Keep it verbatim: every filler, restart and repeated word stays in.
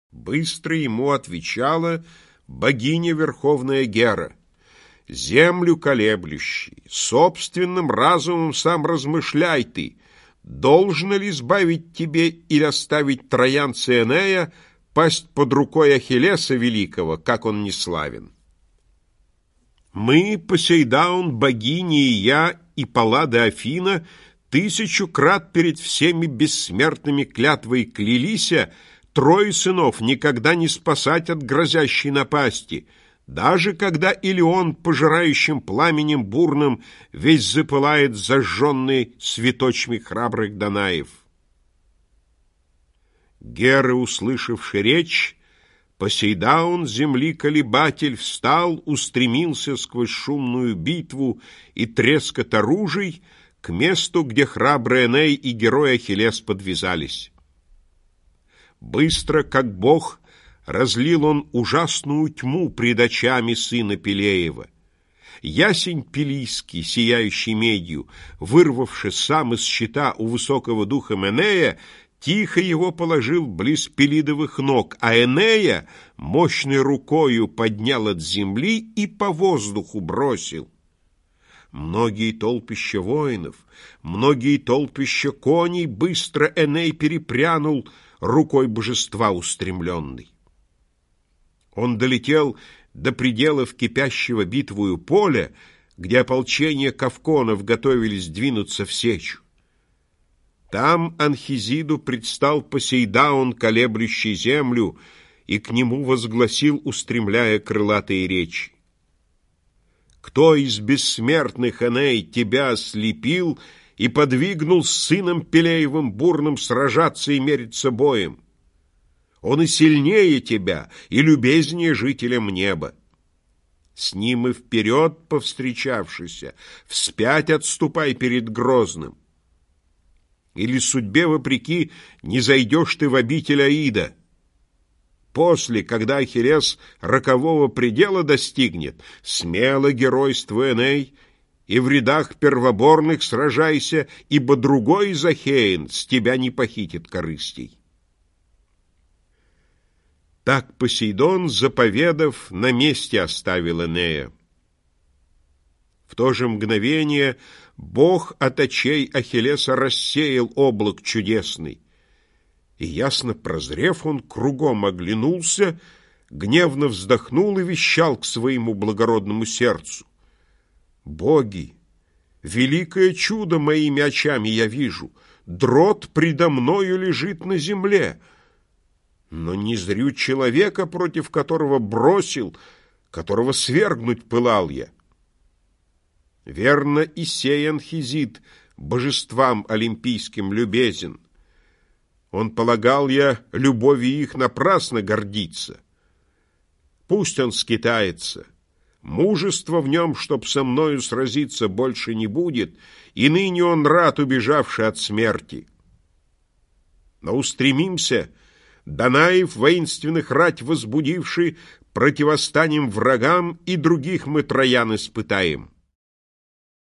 Быстро ему отвечала богиня Верховная Гера: «Землю колеблющий, собственным разумом сам размышляй ты, должно ли сбавить тебе или оставить троянца Энея пасть под рукой Ахиллеса Великого, как он не славен? Мы, Посейдаун, богини и я, и Паллада Афина, тысячу крат перед всеми бессмертными клятвой клялися трое сынов никогда не спасать от грозящей напасти, даже когда Илион пожирающим пламенем бурным весь запылает зажженный светочми храбрых Данаев». Гера, услышавши речь, Посейдаун, земли колебатель, встал, устремился сквозь шумную битву и трескот оружий к месту, где храбрый Эней и герой Ахиллес подвязались. Быстро, как бог, разлил он ужасную тьму пред очами сына Пелеева. Ясень пелийский, сияющий медью, вырвавши сам из щита у высокого духа Энея, тихо его положил близ Пелидовых ног, а Энея мощной рукою поднял от земли и по воздуху бросил. Многие толпища воинов, многие толпища коней быстро Эней перепрянул рукой божества устремленный. Он долетел до пределов кипящего битвою поля, где ополчение Кавконов готовились двинуться в сечу. Там Анхизиду предстал Посейдаун, колеблющий землю, и к нему возгласил, устремляя крылатые речи: «Кто из бессмертных, Эней, тебя ослепил и подвигнул с сыном Пелеевым бурным сражаться и мериться боем? Он и сильнее тебя, и любезнее жителям неба. С ним и вперед повстречавшийся, вспять отступай перед Грозным. Или судьбе вопреки не зайдешь ты в обитель Аида. После, когда Ахиллес рокового предела достигнет, смело геройствуй, Эней, и в рядах первоборных сражайся, ибо другой из Ахеин с тебя не похитит корыстей». Так Посейдон, заповедав, на месте оставил Энея. В то же мгновение бог от очей Ахиллеса рассеял облак чудесный, и, ясно прозрев, он кругом оглянулся, гневно вздохнул и вещал к своему благородному сердцу: «Боги, великое чудо моими очами я вижу, дрот предо мною лежит на земле, но не зрю человека, против которого бросил, которого свергнуть пылал я. Верно, и сей Анхизид божествам олимпийским любезен. Он, полагал я, любовью их напрасно гордится. Пусть он скитается, мужества в нем, чтоб со мною сразиться, больше не будет, и ныне он рад, убежавший от смерти. Но устремимся, Данаев, воинственных рать возбудивший, противостанем врагам, и других мы троян испытаем.